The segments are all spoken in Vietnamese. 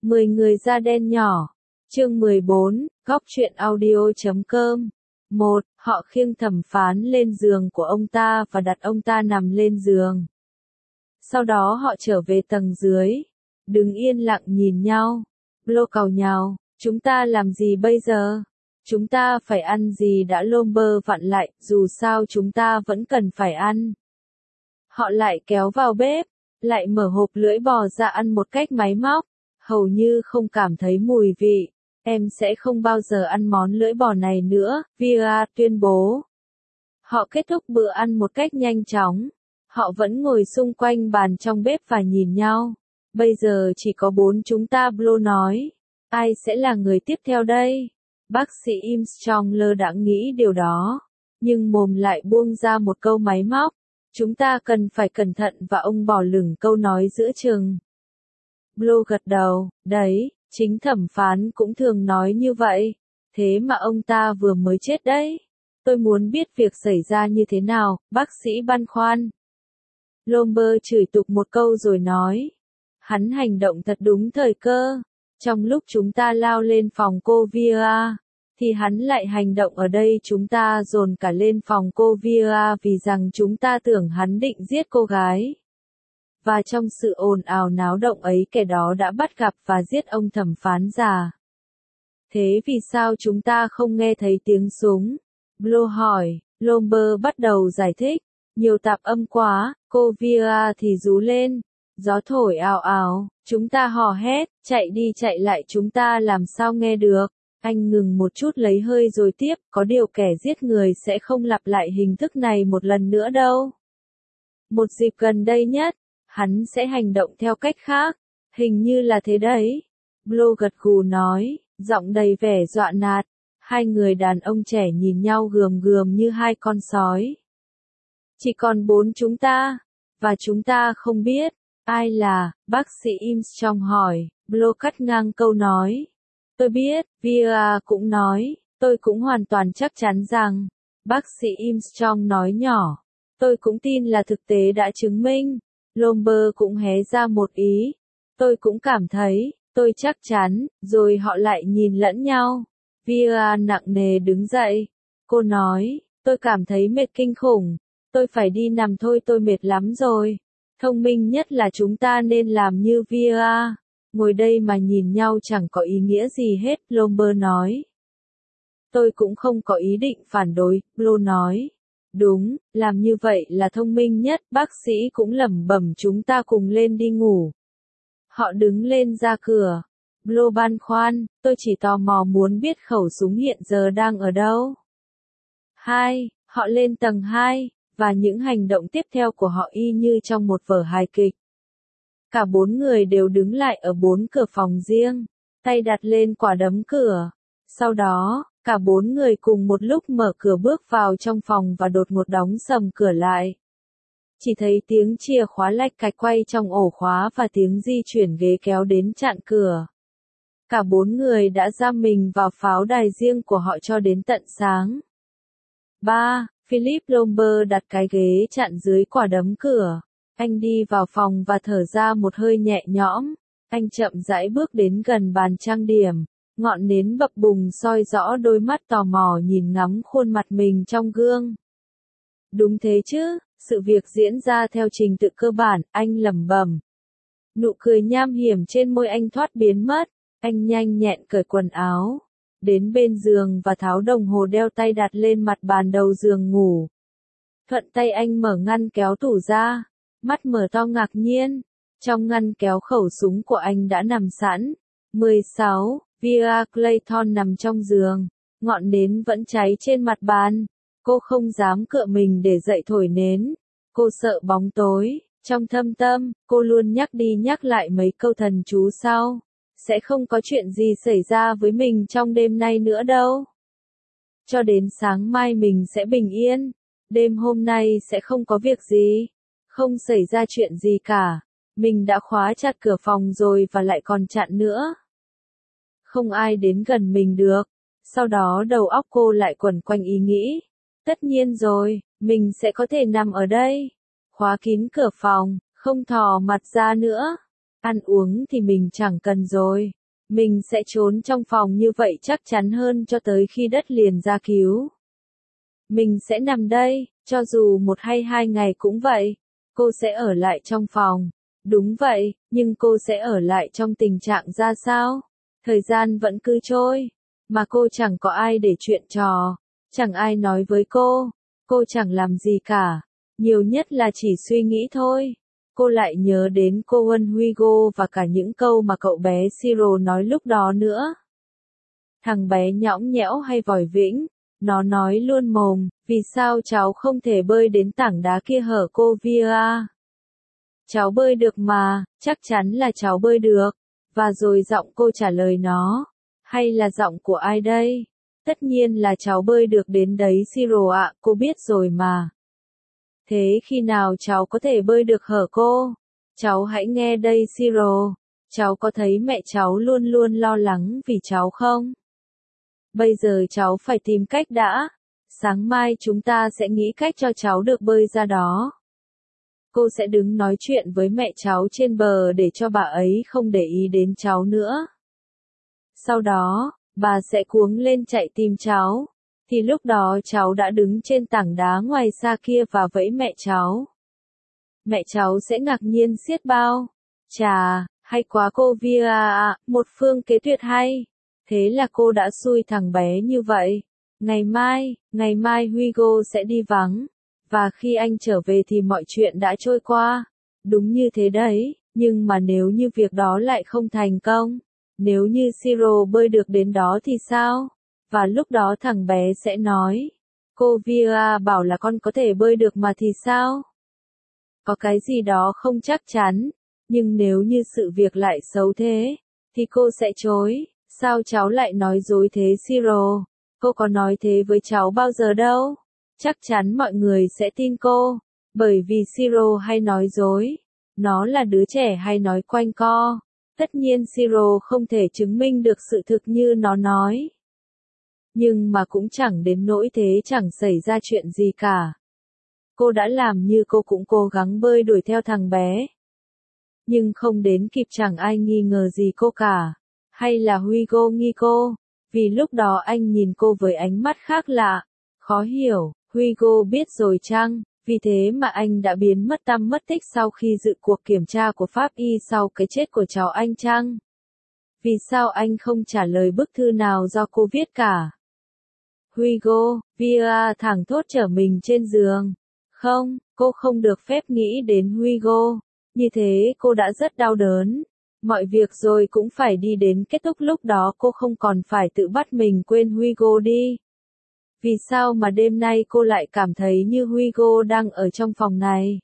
10 người da đen nhỏ. Chương 14, góc truyện audio.com. 1. Họ khiêng thẩm phán lên giường của ông ta và đặt ông ta nằm lên giường. Sau đó họ trở về tầng dưới. Đứng yên lặng nhìn nhau. Lô càu nhào, chúng ta làm gì bây giờ? Chúng ta phải ăn gì đã? Lomber vặn lại, dù sao chúng ta vẫn cần phải ăn. Họ lại kéo vào bếp, lại mở hộp lưỡi bò ra ăn một cách máy móc, hầu như không cảm thấy mùi vị. Em sẽ không bao giờ ăn món lưỡi bò này nữa, Via tuyên bố. Họ kết thúc bữa ăn một cách nhanh chóng. Họ vẫn ngồi xung quanh bàn trong bếp và nhìn nhau. Bây giờ chỉ có 4 chúng ta, Blo nói. Ai sẽ là người tiếp theo đây? Bác sĩ Armstrong đã nghĩ điều đó, nhưng mồm lại buông ra một câu máy móc. Chúng ta cần phải cẩn thận và ông bỏ lửng câu nói giữa chừng. Blo gật đầu, đấy, chính thẩm phán cũng thường nói như vậy. Thế mà ông ta vừa mới chết đấy. Tôi muốn biết việc xảy ra như thế nào, bác sĩ băn khoăn. Lomber chửi tục một câu rồi nói. Hắn hành động thật đúng thời cơ. Trong lúc chúng ta lao lên phòng cô Via, thì hắn lại hành động ở đây. Chúng ta dồn cả lên phòng cô Via vì rằng chúng ta tưởng hắn định giết cô gái. Và trong sự ồn ào náo động ấy kẻ đó đã bắt gặp và giết ông thẩm phán già. Thế vì sao chúng ta không nghe thấy tiếng súng? Blo hỏi. Lomber bắt đầu giải thích. Nhiều tạp âm quá, cô Via thì rú lên. Gió thổi ào ào, chúng ta hò hét, chạy đi chạy lại chúng ta làm sao nghe được. Anh ngừng một chút lấy hơi rồi tiếp, có điều kẻ giết người sẽ không lặp lại hình thức này một lần nữa đâu. Một dịp gần đây nhất, hắn sẽ hành động theo cách khác, hình như là thế đấy. Blo gật gù nói, giọng đầy vẻ dọa nạt. Hai người đàn ông trẻ nhìn nhau gườm gườm như hai con sói. Chỉ còn 4 chúng ta, và chúng ta không biết. Ai là, bác sĩ Armstrong hỏi. Blo cắt ngang câu nói. Tôi biết, Via cũng nói, tôi cũng hoàn toàn chắc chắn rằng. Bác sĩ Armstrong nói nhỏ. Tôi cũng tin là thực tế đã chứng minh. Lomber cũng hé ra một ý. Tôi cũng cảm thấy, tôi chắc chắn, rồi họ lại nhìn lẫn nhau. Via nặng nề đứng dậy. Cô nói, tôi cảm thấy mệt kinh khủng. Tôi phải đi nằm thôi, tôi mệt lắm rồi. Thông minh nhất là chúng ta nên làm như Via. Ngồi đây mà nhìn nhau chẳng có ý nghĩa gì hết, Lomber nói. Tôi cũng không có ý định phản đối, Blo nói. Đúng, làm như vậy là thông minh nhất, bác sĩ cũng lẩm bẩm. Chúng ta cùng lên đi ngủ. Họ đứng lên ra cửa. Blo băn khoăn, tôi chỉ tò mò muốn biết khẩu súng hiện giờ đang ở đâu. 2. Họ lên tầng 2. Và những hành động tiếp theo của họ y như trong một vở hài kịch. Cả 4 người đều đứng lại ở 4 cửa phòng riêng, tay đặt lên quả đấm cửa. Sau đó, cả 4 người cùng một lúc mở cửa bước vào trong phòng và đột ngột đóng sầm cửa lại. Chỉ thấy tiếng chìa khóa lạch cạch quay trong ổ khóa và tiếng di chuyển ghế kéo đến chặn cửa. Cả 4 người đã giam mình vào pháo đài riêng của họ cho đến tận sáng. 3. Philip Lomber đặt cái ghế chặn dưới quả đấm cửa. Anh đi vào phòng và thở ra một hơi nhẹ nhõm. Anh chậm rãi bước đến gần bàn trang điểm. Ngọn nến bập bùng soi rõ đôi mắt tò mò nhìn ngắm khuôn mặt mình trong gương. Đúng thế chứ, sự việc diễn ra theo trình tự cơ bản, anh lẩm bẩm. Nụ cười nham hiểm trên môi anh thoát biến mất. Anh nhanh nhẹn cởi quần áo. Đến bên giường và tháo đồng hồ đeo tay đặt lên mặt bàn đầu giường ngủ. Thuận tay anh mở ngăn kéo tủ ra, mắt mở to ngạc nhiên. Trong ngăn kéo khẩu súng của anh đã nằm sẵn. 16. Via Clayton nằm trong giường, ngọn nến vẫn cháy trên mặt bàn. Cô không dám cựa mình để dậy thổi nến. Cô sợ bóng tối. Trong thâm tâm, cô luôn nhắc đi nhắc lại mấy câu thần chú sau. Sẽ không có chuyện gì xảy ra với mình trong đêm nay nữa đâu. Cho đến sáng mai mình sẽ bình yên. Đêm hôm nay sẽ không có việc gì. Không xảy ra chuyện gì cả. Mình đã khóa chặt cửa phòng rồi và lại còn chặn nữa. Không ai đến gần mình được. Sau đó đầu óc cô lại quẩn quanh ý nghĩ. Tất nhiên rồi, mình sẽ có thể nằm ở đây. Khóa kín cửa phòng, không thò mặt ra nữa. Ăn uống thì mình chẳng cần rồi. Mình sẽ trốn trong phòng như vậy chắc chắn hơn cho tới khi đất liền ra cứu. Mình sẽ nằm đây, cho dù 1 hay 2 ngày cũng vậy. Cô sẽ ở lại trong phòng. Đúng vậy, nhưng cô sẽ ở lại trong tình trạng ra sao? Thời gian vẫn cứ trôi, mà cô chẳng có ai để chuyện trò, chẳng ai nói với cô chẳng làm gì cả, nhiều nhất là chỉ suy nghĩ thôi. Cô lại nhớ đến cô Huân Hugo và cả những câu mà cậu bé Siro nói lúc đó nữa. Thằng bé nhõng nhẽo hay vòi vĩnh, nó nói luôn mồm, vì sao cháu không thể bơi đến tảng đá kia hở cô Via? Cháu bơi được mà, chắc chắn là cháu bơi được. Và rồi giọng cô trả lời nó. Hay là giọng của ai đây? Tất nhiên là cháu bơi được đến đấy Siro ạ, cô biết rồi mà. Thế khi nào cháu có thể bơi được hở cô? Cháu hãy nghe đây Siro. Cháu có thấy mẹ cháu luôn luôn lo lắng vì cháu không? Bây giờ cháu phải tìm cách đã. Sáng mai chúng ta sẽ nghĩ cách cho cháu được bơi ra đó. Cô sẽ đứng nói chuyện với mẹ cháu trên bờ để cho bà ấy không để ý đến cháu nữa. Sau đó, bà sẽ cuống lên chạy tìm cháu. Thì lúc đó cháu đã đứng trên tảng đá ngoài xa kia và vẫy mẹ cháu. Mẹ cháu sẽ ngạc nhiên xiết bao. Chà, hay quá cô Via ạ, một phương kế tuyệt hay. Thế là cô đã xui thằng bé như vậy. Ngày mai Hugo sẽ đi vắng. Và khi anh trở về thì mọi chuyện đã trôi qua. Đúng như thế đấy, nhưng mà nếu như việc đó lại không thành công, nếu như Siro bơi được đến đó thì sao? Và lúc đó thằng bé sẽ nói, cô Via bảo là con có thể bơi được mà thì sao? Có cái gì đó không chắc chắn, nhưng nếu như sự việc lại xấu thế, thì cô sẽ chối. Sao cháu lại nói dối thế Siro? Cô có nói thế với cháu bao giờ đâu? Chắc chắn mọi người sẽ tin cô, bởi vì Siro hay nói dối. Nó là đứa trẻ hay nói quanh co. Tất nhiên Siro không thể chứng minh được sự thực như nó nói. Nhưng mà cũng chẳng đến nỗi thế chẳng xảy ra chuyện gì cả. Cô đã làm như cô cũng cố gắng bơi đuổi theo thằng bé. Nhưng không đến kịp chẳng ai nghi ngờ gì cô cả. Hay là Hugo nghi cô, vì lúc đó anh nhìn cô với ánh mắt khác lạ. Khó hiểu, Hugo biết rồi chăng, vì thế mà anh đã biến mất tăm mất tích sau khi dự cuộc kiểm tra của pháp y sau cái chết của cháu anh chăng? Vì sao anh không trả lời bức thư nào do cô viết cả? Hugo, Via thẳng thốt trở mình trên giường. Không, cô không được phép nghĩ đến Hugo. Như thế cô đã rất đau đớn. Mọi việc rồi cũng phải đi đến kết thúc, lúc đó cô không còn phải tự bắt mình quên Hugo đi. Vì sao mà đêm nay cô lại cảm thấy như Hugo đang ở trong phòng này?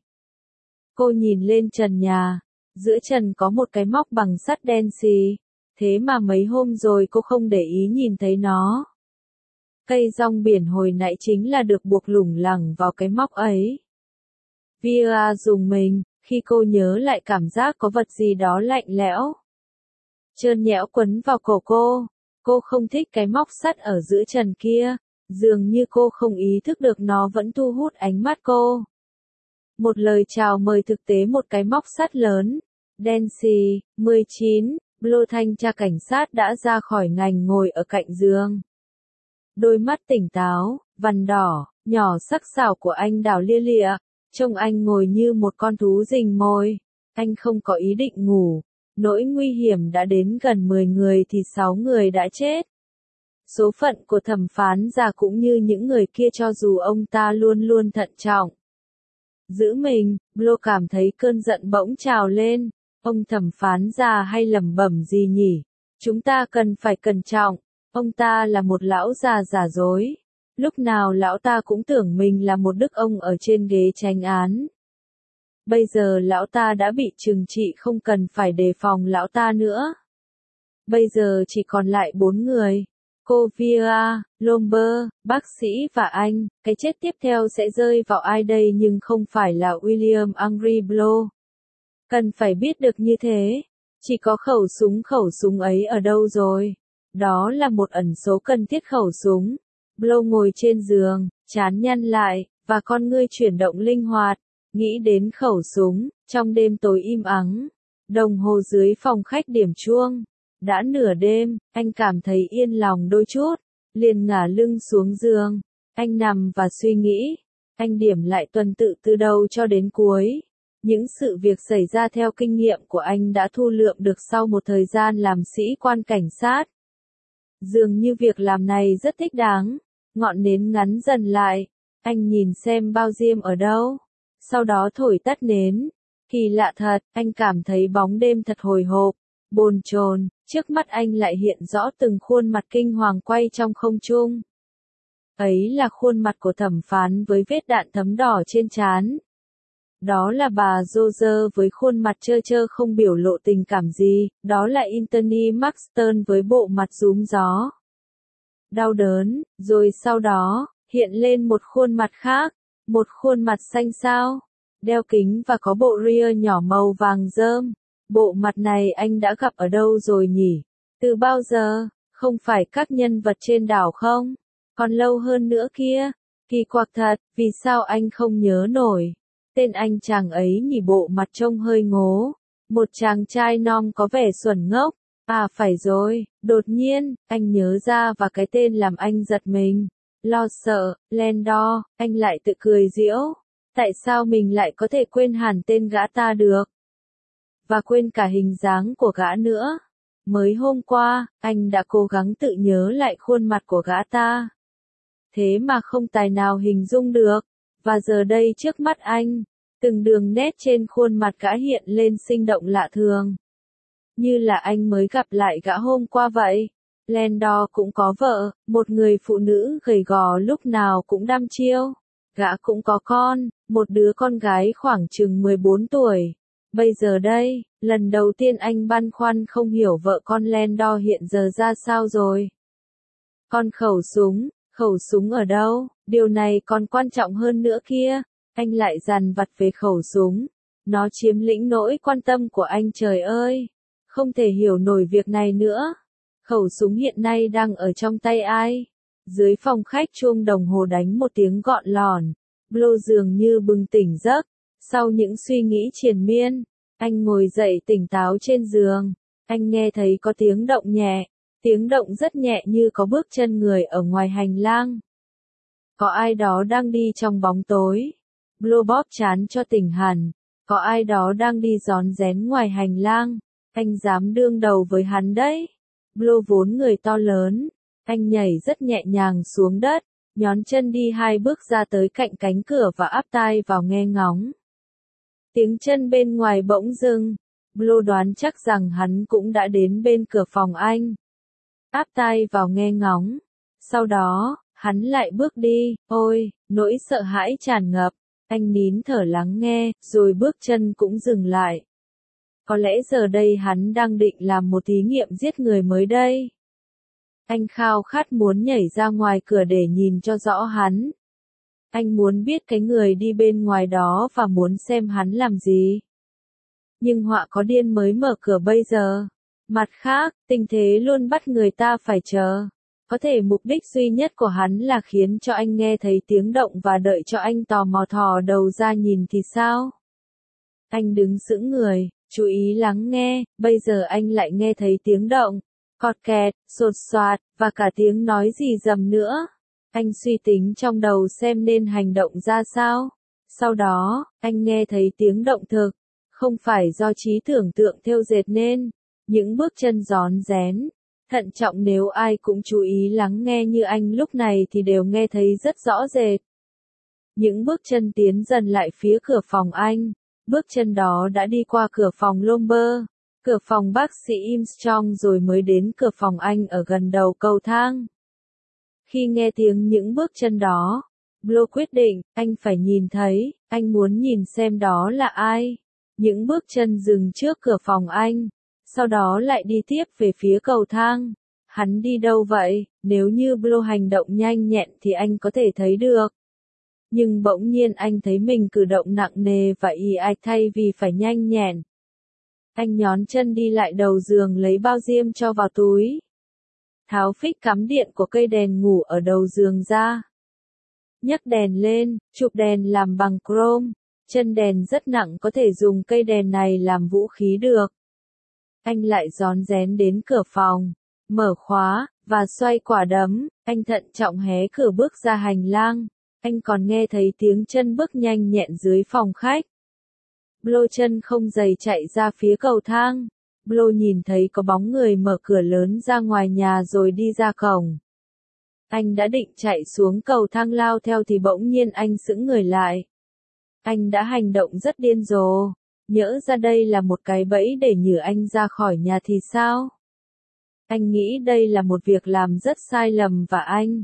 Cô nhìn lên trần nhà. Giữa trần có một cái móc bằng sắt đen xì. Thế mà mấy hôm rồi cô không để ý nhìn thấy nó. Cây rong biển hồi nãy chính là được buộc lủng lẳng vào cái móc ấy. Via dùng mình, khi cô nhớ lại cảm giác có vật gì đó lạnh lẽo, trơn nhẽo quấn vào cổ cô. Cô không thích cái móc sắt ở giữa trần kia, dường như cô không ý thức được nó vẫn thu hút ánh mắt cô. Một lời chào mời thực tế, một cái móc sắt lớn, đen xì, 19, Blue thanh tra cảnh sát đã ra khỏi ngành ngồi ở cạnh giường. Đôi mắt tỉnh táo, vằn đỏ, nhỏ sắc sảo của anh đảo lia lịa, trông anh ngồi như một con thú rình mồi. Anh không có ý định ngủ. Nỗi nguy hiểm đã đến, gần 10 người thì 6 người đã chết. Số phận của thẩm phán già cũng như những người kia, cho dù ông ta luôn luôn thận trọng giữ mình, Blo cảm thấy cơn giận bỗng trào lên. Ông thẩm phán già hay lẩm bẩm gì nhỉ? Chúng ta cần phải cẩn trọng. Ông ta là một lão già giả dối. Lúc nào lão ta cũng tưởng mình là một đức ông ở trên ghế chánh án. Bây giờ lão ta đã bị trừng trị, không cần phải đề phòng lão ta nữa. Bây giờ chỉ còn lại 4 người. Cô Via, Lomber, bác sĩ và anh. Cái chết tiếp theo sẽ rơi vào ai đây, nhưng không phải là William Henry Blow. Cần phải biết được như thế. Chỉ có khẩu súng ấy ở đâu rồi? Đó là một ẩn số cần thiết khẩu súng. Blow ngồi trên giường, trán nhăn lại, và con ngươi chuyển động linh hoạt. Nghĩ đến khẩu súng, trong đêm tối im ắng. Đồng hồ dưới phòng khách điểm chuông. Đã nửa đêm, anh cảm thấy yên lòng đôi chút, liền ngả lưng xuống giường. Anh nằm và suy nghĩ. Anh điểm lại tuần tự từ đầu cho đến cuối. Những sự việc xảy ra theo kinh nghiệm của anh đã thu lượm được sau một thời gian làm sĩ quan cảnh sát. Dường như việc làm này rất thích đáng. Ngọn nến ngắn dần lại. Anh nhìn xem bao diêm ở đâu. Sau đó thổi tắt nến. Kỳ lạ thật, anh cảm thấy bóng đêm thật hồi hộp, bồn chồn, trước mắt anh lại hiện rõ từng khuôn mặt kinh hoàng quay trong không trung. Ấy là khuôn mặt của thẩm phán với vết đạn thấm đỏ trên trán. Đó là bà Roger với khuôn mặt trơ trơ không biểu lộ tình cảm gì, đó là Anthony Maxton với bộ mặt rúm gió. Đau đớn, rồi sau đó, hiện lên một khuôn mặt khác, một khuôn mặt xanh xao, đeo kính và có bộ ria nhỏ màu vàng rơm. Bộ mặt này anh đã gặp ở đâu rồi nhỉ? Từ bao giờ? Không phải các nhân vật trên đảo không? Còn lâu hơn nữa kia. Kỳ quặc thật, vì sao anh không nhớ nổi? Tên anh chàng ấy nhỉ, bộ mặt trông hơi ngố. Một chàng trai non có vẻ xuẩn ngốc. À phải rồi, đột nhiên, anh nhớ ra và cái tên làm anh giật mình. Lo sợ, Landor, anh lại tự cười giễu. Tại sao mình lại có thể quên hẳn tên gã ta được? Và quên cả hình dáng của gã nữa. Mới hôm qua, anh đã cố gắng tự nhớ lại khuôn mặt của gã ta. Thế mà không tài nào hình dung được. Và giờ đây trước mắt anh, từng đường nét trên khuôn mặt gã hiện lên sinh động lạ thường. Như là anh mới gặp lại gã hôm qua vậy. Landor cũng có vợ, một người phụ nữ gầy gò lúc nào cũng đăm chiêu. Gã cũng có con, một đứa con gái khoảng chừng 14 tuổi. Bây giờ đây, lần đầu tiên anh băn khoăn không hiểu vợ con Landor hiện giờ ra sao rồi. Con khẩu súng ở đâu? Điều này còn quan trọng hơn nữa kia. Anh lại dằn vặt về khẩu súng. Nó chiếm lĩnh nỗi quan tâm của anh, trời ơi. Không thể hiểu nổi việc này nữa. Khẩu súng hiện nay đang ở trong tay ai? Dưới phòng khách chuông đồng hồ đánh một tiếng gọn lòn. Blow dường như bừng tỉnh giấc. Sau những suy nghĩ triền miên, anh ngồi dậy tỉnh táo trên giường. Anh nghe thấy có tiếng động nhẹ. Tiếng động rất nhẹ như có bước chân người ở ngoài hành lang. Có ai đó đang đi trong bóng tối. Blow bóp trán cho tỉnh hẳn. Có ai đó đang đi rón rén ngoài hành lang. Anh dám đương đầu với hắn đấy. Blow vốn người to lớn. Anh nhảy rất nhẹ nhàng xuống đất, nhón chân đi 2 bước ra tới cạnh cánh cửa và áp tai vào nghe ngóng. Tiếng chân bên ngoài bỗng dừng. Blow đoán chắc rằng hắn cũng đã đến bên cửa phòng anh. Áp tai vào nghe ngóng. Sau đó, hắn lại bước đi. Ôi, nỗi sợ hãi tràn ngập. Anh nín thở lắng nghe, rồi bước chân cũng dừng lại. Có lẽ giờ đây hắn đang định làm một thí nghiệm giết người mới đây. Anh khao khát muốn nhảy ra ngoài cửa để nhìn cho rõ hắn. Anh muốn biết cái người đi bên ngoài đó và muốn xem hắn làm gì. Nhưng họa có điên mới mở cửa bây giờ. Mặt khác, tình thế luôn bắt người ta phải chờ. Có thể mục đích duy nhất của hắn là khiến cho anh nghe thấy tiếng động và đợi cho anh tò mò thò đầu ra nhìn thì sao? Anh đứng sững người, chú ý lắng nghe, bây giờ anh lại nghe thấy tiếng động. Cọt kẹt, sột soạt, và cả tiếng nói gì rầm nữa. Anh suy tính trong đầu xem nên hành động ra sao. Sau đó, anh nghe thấy tiếng động thực. Không phải do trí tưởng tượng thêu dệt nên. Những bước chân rón rén. Thận trọng, nếu ai cũng chú ý lắng nghe như anh lúc này thì đều nghe thấy rất rõ rệt. Những bước chân tiến dần lại phía cửa phòng anh. Bước chân đó đã đi qua cửa phòng Lomber, cửa phòng bác sĩ Armstrong rồi mới đến cửa phòng anh ở gần đầu cầu thang. Khi nghe tiếng những bước chân đó, Blow quyết định, anh phải nhìn thấy, anh muốn nhìn xem đó là ai. Những bước chân dừng trước cửa phòng anh, sau đó lại đi tiếp về phía cầu thang. Hắn đi đâu vậy? Nếu như Blow hành động nhanh nhẹn thì anh có thể thấy được. Nhưng bỗng nhiên anh thấy mình cử động nặng nề và ì ạch thay vì phải nhanh nhẹn. Anh nhón chân đi lại đầu giường lấy bao diêm cho vào túi. Tháo phích cắm điện của cây đèn ngủ ở đầu giường ra. Nhấc đèn lên, chụp đèn làm bằng chrome. Chân đèn rất nặng, có thể dùng cây đèn này làm vũ khí được. Anh lại rón rén đến cửa phòng, mở khóa, và xoay quả đấm, anh thận trọng hé cửa bước ra hành lang. Anh còn nghe thấy tiếng chân bước nhanh nhẹn dưới phòng khách. Blo chân không giày chạy ra phía cầu thang. Blo nhìn thấy có bóng người mở cửa lớn ra ngoài nhà rồi đi ra cổng. Anh đã định chạy xuống cầu thang lao theo thì bỗng nhiên anh sững người lại. Anh đã hành động rất điên rồ. Nhỡ ra đây là một cái bẫy để nhử anh ra khỏi nhà thì sao? Anh nghĩ đây là một việc làm rất sai lầm và anh.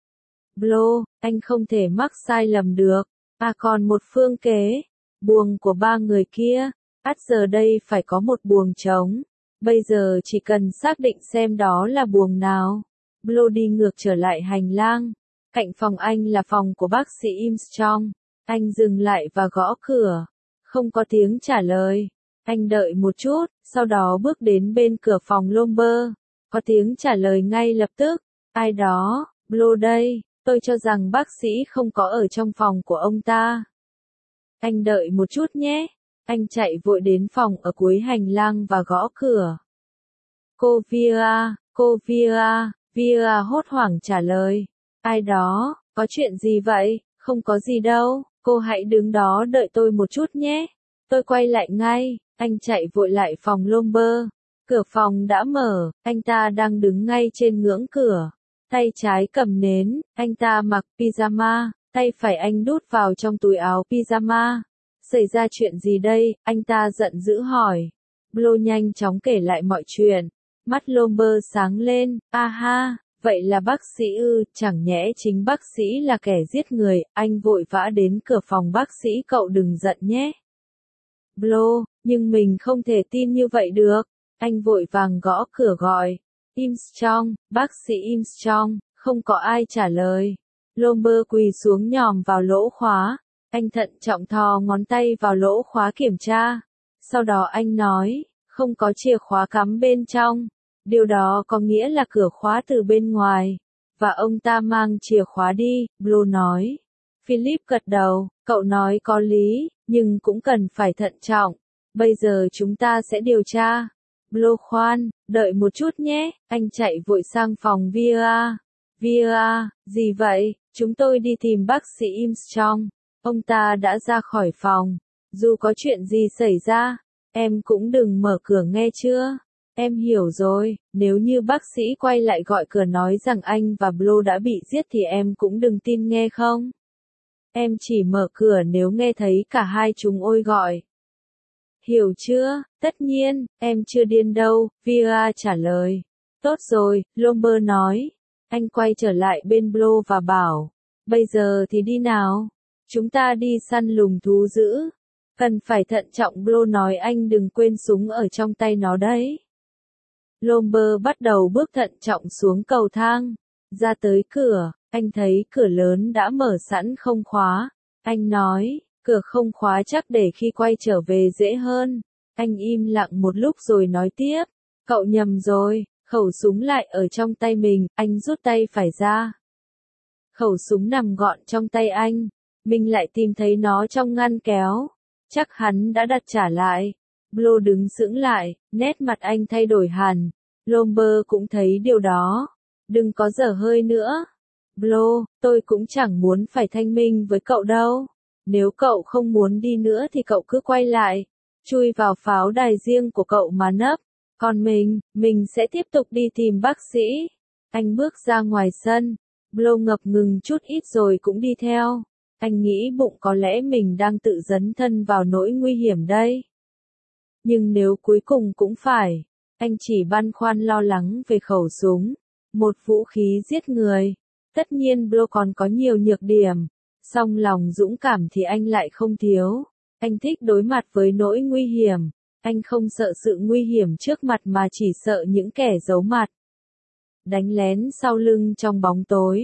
Blo, anh không thể mắc sai lầm được. À còn một phương kế. Buồng của ba người kia. Giờ đây phải có một buồng trống. Bây giờ chỉ cần xác định xem đó là buồng nào. Blo đi ngược trở lại hành lang. Cạnh phòng anh là phòng của bác sĩ Armstrong. Anh dừng lại và gõ cửa. Không có tiếng trả lời. Anh đợi một chút, sau đó bước đến bên cửa phòng Lomber. Có tiếng trả lời ngay lập tức. Ai đó, Blo đây, tôi cho rằng bác sĩ không có ở trong phòng của ông ta. Anh đợi một chút nhé. Anh chạy vội đến phòng ở cuối hành lang và gõ cửa. Cô Via, Via hốt hoảng trả lời. Ai đó, có chuyện gì vậy? Không có gì đâu, cô hãy đứng đó đợi tôi một chút nhé. Tôi quay lại ngay, anh chạy vội lại phòng Lomber. Cửa phòng đã mở, anh ta đang đứng ngay trên ngưỡng cửa. Tay trái cầm nến, anh ta mặc pyjama, tay phải anh đút vào trong túi áo pyjama. Xảy ra chuyện gì đây? Anh ta giận dữ hỏi. Blo nhanh chóng kể lại mọi chuyện. Mắt Lomber sáng lên, ha, vậy là bác sĩ ư, chẳng nhẽ chính bác sĩ là kẻ giết người, anh vội vã đến cửa phòng bác sĩ cậu đừng giận nhé. Blo, nhưng mình không thể tin như vậy được. Anh vội vàng gõ cửa gọi. Armstrong, bác sĩ Armstrong, không có ai trả lời. Lomber quỳ xuống nhòm vào lỗ khóa. Anh thận trọng thò ngón tay vào lỗ khóa kiểm tra. Sau đó anh nói, không có chìa khóa cắm bên trong. Điều đó có nghĩa là cửa khóa từ bên ngoài. Và ông ta mang chìa khóa đi, Blo nói. Philip gật đầu, cậu nói có lý, nhưng cũng cần phải thận trọng. Bây giờ chúng ta sẽ điều tra. Blo khoan, đợi một chút nhé, anh chạy vội sang phòng Via. Via, gì vậy? Chúng tôi đi tìm bác sĩ Armstrong. Ông ta đã ra khỏi phòng. Dù có chuyện gì xảy ra, em cũng đừng mở cửa nghe chưa? Em hiểu rồi, nếu như bác sĩ quay lại gọi cửa nói rằng anh và Blo đã bị giết thì em cũng đừng tin nghe không? Em chỉ mở cửa nếu nghe thấy cả hai chúng ôi gọi. Hiểu chưa? Tất nhiên, em chưa điên đâu, Via trả lời. Tốt rồi, Lomber nói. Anh quay trở lại bên Blo và bảo. Bây giờ thì đi nào. Chúng ta đi săn lùng thú dữ. Cần phải thận trọng, Blo nói, anh đừng quên súng ở trong tay nó đấy. Lomber bắt đầu bước thận trọng xuống cầu thang. Ra tới cửa, anh thấy cửa lớn đã mở sẵn không khóa. Anh nói, cửa không khóa chắc để khi quay trở về dễ hơn. Anh im lặng một lúc rồi nói tiếp. Cậu nhầm rồi, khẩu súng lại ở trong tay mình, anh rút tay phải ra. Khẩu súng nằm gọn trong tay anh. Mình lại tìm thấy nó trong ngăn kéo. Chắc hắn đã đặt trả lại. Blo đứng sững lại, nét mặt anh thay đổi hẳn. Lomber cũng thấy điều đó. Đừng có dở hơi nữa. Blo, tôi cũng chẳng muốn phải thanh minh với cậu đâu. Nếu cậu không muốn đi nữa thì cậu cứ quay lại. Chui vào pháo đài riêng của cậu mà nấp. Còn mình sẽ tiếp tục đi tìm bác sĩ. Anh bước ra ngoài sân. Blo ngập ngừng chút ít rồi cũng đi theo. Anh nghĩ bụng có lẽ mình đang tự dấn thân vào nỗi nguy hiểm đây. Nhưng nếu cuối cùng cũng phải, anh chỉ băn khoăn lo lắng về khẩu súng, một vũ khí giết người. Tất nhiên Blo còn có nhiều nhược điểm, song lòng dũng cảm thì anh lại không thiếu. Anh thích đối mặt với nỗi nguy hiểm, anh không sợ sự nguy hiểm trước mặt mà chỉ sợ những kẻ giấu mặt. Đánh lén sau lưng trong bóng tối.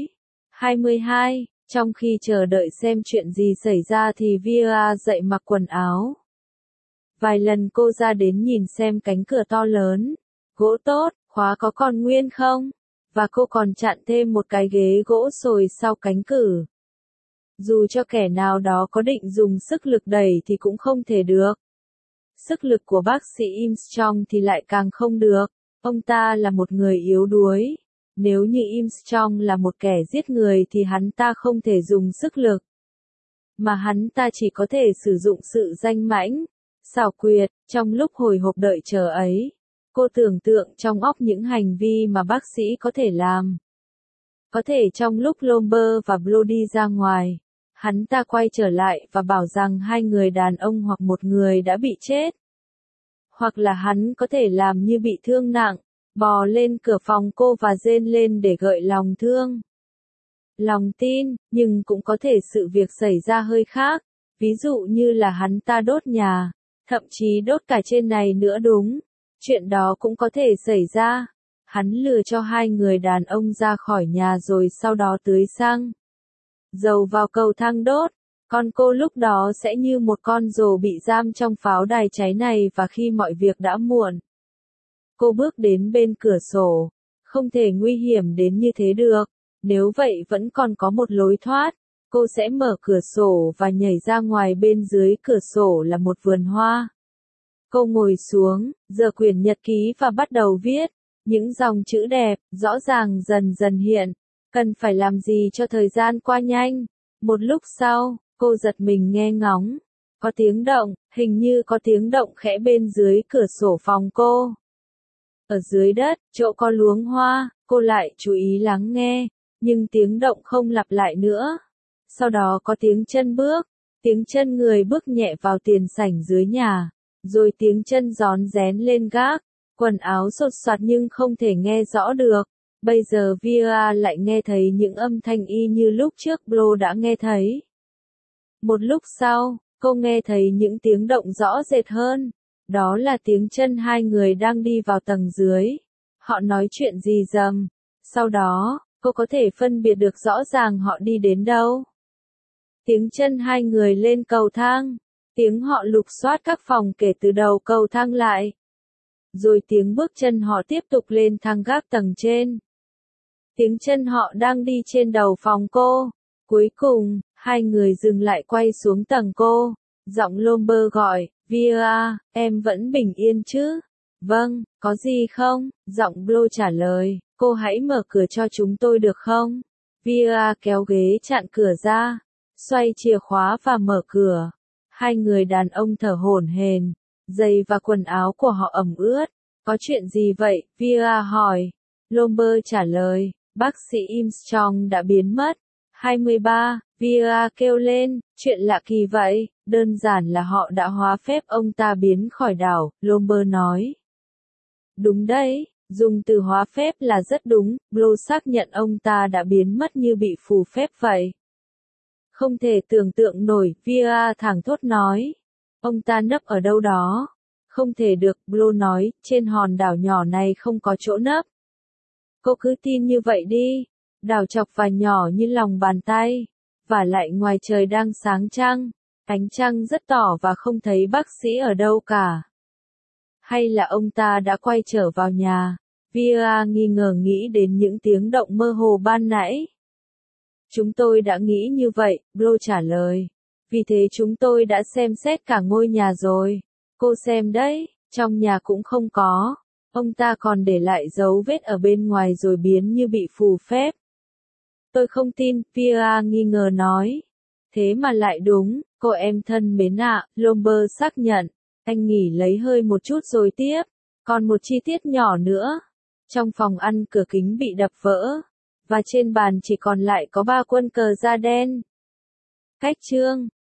22. Trong khi chờ đợi xem chuyện gì xảy ra thì Via dậy mặc quần áo. Vài lần cô ra đến nhìn xem cánh cửa to lớn. Gỗ tốt, khóa có còn nguyên không? Và cô còn chặn thêm một cái ghế gỗ sồi sau cánh cửa. Dù cho kẻ nào đó có định dùng sức lực đẩy thì cũng không thể được. Sức lực của bác sĩ Armstrong thì lại càng không được. Ông ta là một người yếu đuối. Nếu như Armstrong là một kẻ giết người thì hắn ta không thể dùng sức lực. Mà hắn ta chỉ có thể sử dụng sự danh mãnh, xảo quyệt, trong lúc hồi hộp đợi chờ ấy. Cô tưởng tượng trong óc những hành vi mà bác sĩ có thể làm. Có thể trong lúc Lomber và Blow đi ra ngoài, hắn ta quay trở lại và bảo rằng hai người đàn ông hoặc một người đã bị chết. Hoặc là hắn có thể làm như bị thương nặng, bò lên cửa phòng cô và rên lên để gợi lòng thương. Lòng tin, nhưng cũng có thể sự việc xảy ra hơi khác, ví dụ như là hắn ta đốt nhà, thậm chí đốt cả trên này nữa đúng. Chuyện đó cũng có thể xảy ra. Hắn lừa cho hai người đàn ông ra khỏi nhà rồi sau đó tưới xăng dầu vào cầu thang đốt. Còn cô lúc đó sẽ như một con rồ bị giam trong pháo đài cháy này và khi mọi việc đã muộn. Cô bước đến bên cửa sổ. Không thể nguy hiểm đến như thế được. Nếu vậy vẫn còn có một lối thoát. Cô sẽ mở cửa sổ và nhảy ra ngoài bên dưới cửa sổ là một vườn hoa. Cô ngồi xuống, giở quyển nhật ký và bắt đầu viết. Những dòng chữ đẹp, rõ ràng dần dần hiện. Cần phải làm gì cho thời gian qua nhanh. Một lúc sau, cô giật mình nghe ngóng. Có tiếng động, hình như có tiếng động khẽ bên dưới cửa sổ phòng cô. Ở dưới đất, chỗ có luống hoa, cô lại chú ý lắng nghe. Nhưng tiếng động không lặp lại nữa. Sau đó có tiếng chân bước. Tiếng chân người bước nhẹ vào tiền sảnh dưới nhà. Rồi tiếng chân rón rén lên gác. Quần áo sột soạt nhưng không thể nghe rõ được. Bây giờ Vera lại nghe thấy những âm thanh y như lúc trước Blow đã nghe thấy. Một lúc sau, cô nghe thấy những tiếng động rõ rệt hơn. Đó là tiếng chân hai người đang đi vào tầng dưới. Họ nói chuyện rì rầm. Sau đó, cô có thể phân biệt được rõ ràng họ đi đến đâu. Tiếng chân hai người lên cầu thang. Tiếng họ lục soát các phòng kể từ đầu cầu thang lại. Rồi tiếng bước chân họ tiếp tục lên thang gác tầng trên. Tiếng chân họ đang đi trên đầu phòng cô. Cuối cùng, hai người dừng lại quay xuống tầng cô. Giọng Lomber gọi, Vera, em vẫn bình yên chứ? Vâng, có gì không? Giọng Blow trả lời, cô hãy mở cửa cho chúng tôi được không? Vera kéo ghế chặn cửa ra, xoay chìa khóa và mở cửa. Hai người đàn ông thở hổn hển, giày và quần áo của họ ẩm ướt. Có chuyện gì vậy? Vera hỏi. Lomber trả lời, bác sĩ Armstrong đã biến mất. 23, Vera kêu lên, chuyện lạ kỳ vậy, đơn giản là họ đã hóa phép ông ta biến khỏi đảo, Lomber nói. Đúng đấy, dùng từ hóa phép là rất đúng, Blow xác nhận ông ta đã biến mất như bị phù phép vậy. Không thể tưởng tượng nổi, Vera thảng thốt nói. Ông ta nấp ở đâu đó. Không thể được, Blow nói, trên hòn đảo nhỏ này không có chỗ nấp. Cô cứ tin như vậy đi. Đảo chọc và nhỏ như lòng bàn tay. Và lại ngoài trời đang sáng trăng. Ánh trăng rất tỏ và không thấy bác sĩ ở đâu cả. Hay là ông ta đã quay trở vào nhà? Vera nghi ngờ nghĩ đến những tiếng động mơ hồ ban nãy. Chúng tôi đã nghĩ như vậy, Blow trả lời. Vì thế chúng tôi đã xem xét cả ngôi nhà rồi. Cô xem đấy, trong nhà cũng không có. Ông ta còn để lại dấu vết ở bên ngoài rồi biến như bị phù phép. Tôi không tin, Vera nghi ngờ nói. Thế mà lại đúng, cô em thân mến ạ, Lomber xác nhận. Anh nghỉ lấy hơi một chút rồi tiếp. Còn một chi tiết nhỏ nữa. Trong phòng ăn cửa kính bị đập vỡ. Và trên bàn chỉ còn lại có 3 quân cờ da đen. Cách chương